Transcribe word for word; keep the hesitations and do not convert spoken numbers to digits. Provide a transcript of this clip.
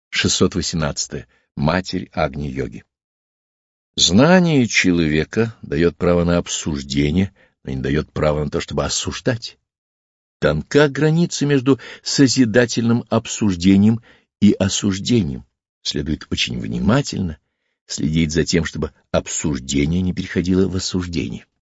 шестьсот восемнадцатое. Матерь Агни-йоги. Знание человека дает право на обсуждение, но не дает права на то, чтобы осуждать. Тонка граница между созидательным обсуждением и осуждением. Следует очень внимательно следить за тем, чтобы обсуждение не переходило в осуждение.